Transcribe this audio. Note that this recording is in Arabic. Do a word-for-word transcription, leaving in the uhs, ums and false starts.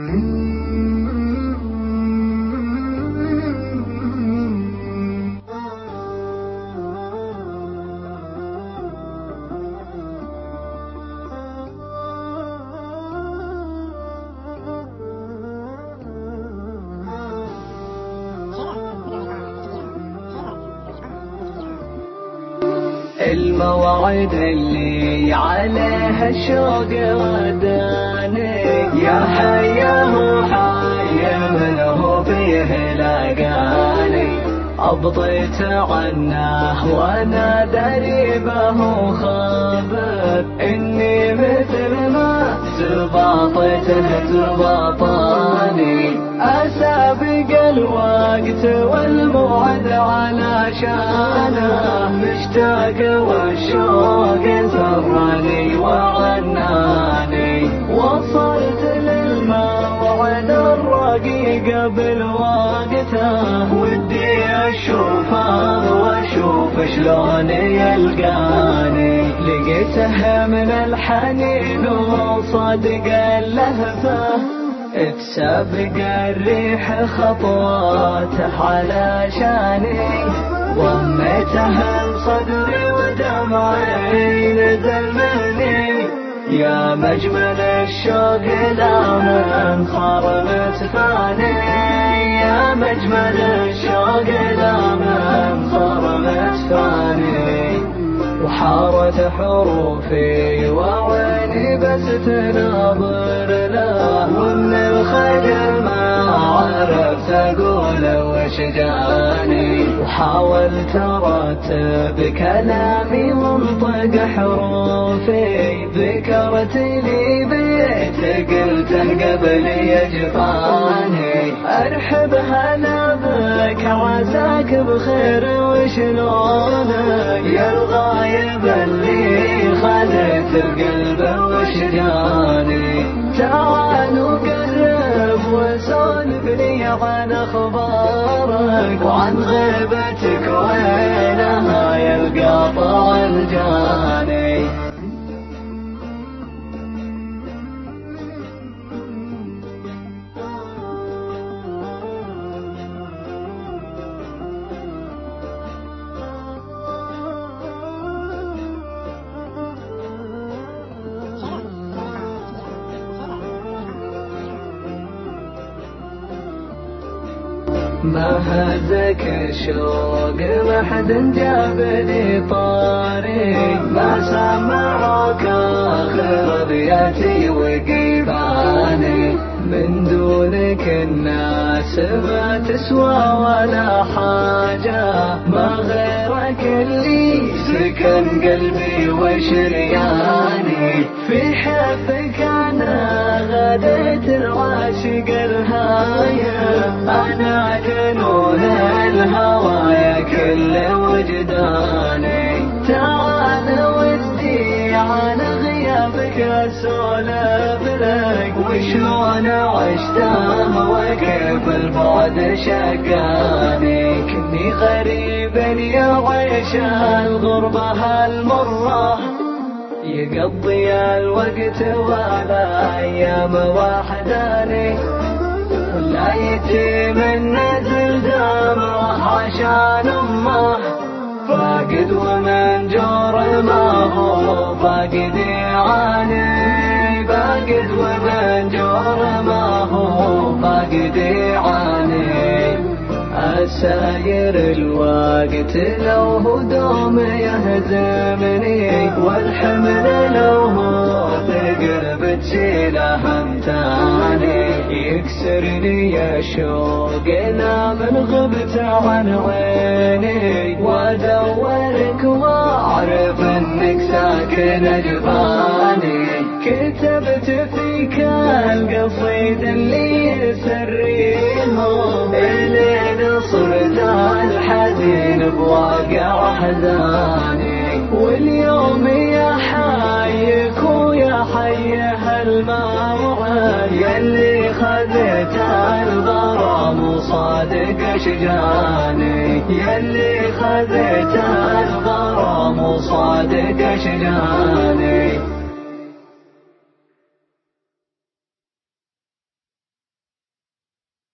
المواعيد اللي عليها الشوق وداني، يا حياه حي منه فيه لقاني. أبطيت عنه وأنا دريبه خابر، إني مثل ما زباطته زباطاني. أسابق الوقت والموعد علشانه، مشتاق والشوق سرني وعناني. وصلت للموعد الرقيق بالوقته، ودي أشوفه وأشوف شلون يلقاني. لقيته من الحنين وصدق اللهفة، تسابق الريح خطواته علشاني. ضميته لصدري ودمعي نزل مني، يا مجمل الشوق لا من خرمت فاني. يا مجمل الشوق لا من خرمت فاني. وحارت حروفي وعيني بس تناظر له، ومن الخجل ما عرفت أقول وش جاني. وحاولت أرتب كلامي وانطق حروفي، ذكرت لي بيت قلته قبل يجفاني. أرحب هلا بك عساك بخير وشلونك، يا الغايب اللي خلت القلب وش جاني. تعال وقرب وسولف لي عن أخبارك، وعن غيبتك وينها يا القاطع الجاني. ما هزك الشوق ما حد جاب لي طاري، ما سمعك آخر بيتي وقيفاني. من دونك الناس ما تسوى ولا حاجة، ما غيرك اللي سكن قلبي وشرياني. في حبك أنا غديت العاشق الهاية، أنا جنون الهوايا كل وجداني. تعال ودي عن غيابك أسولف لك، وشلون عشته وكيف البعد شقاني. كني غريب يا عيش الغربة هالمرة، يقضي الوقت ولا أيام وحداني. لا يتيم النزل دمعه عشان أمه، فاقد ومن جور ما هو فاقد يعاني. فاقد ومن جور ما هو فاقد يعاني. الساير الوقت لو هو دوم يهزمني، والحمل لو هو ثقل بتشيله هم تاني. يكسرني يا شوق لا من غبت عن عيني، وادورك واعرف انك ساكن جفاني. كتبت فيك القصيد اللي يسريهم، إلين صرت الحزين بواقع أحزاني. واليوم يا حيك ويا حي هالموعد، يلي خذت الغرام وصادق أشجاني. يلي خذت الغرام وصادق أشجاني.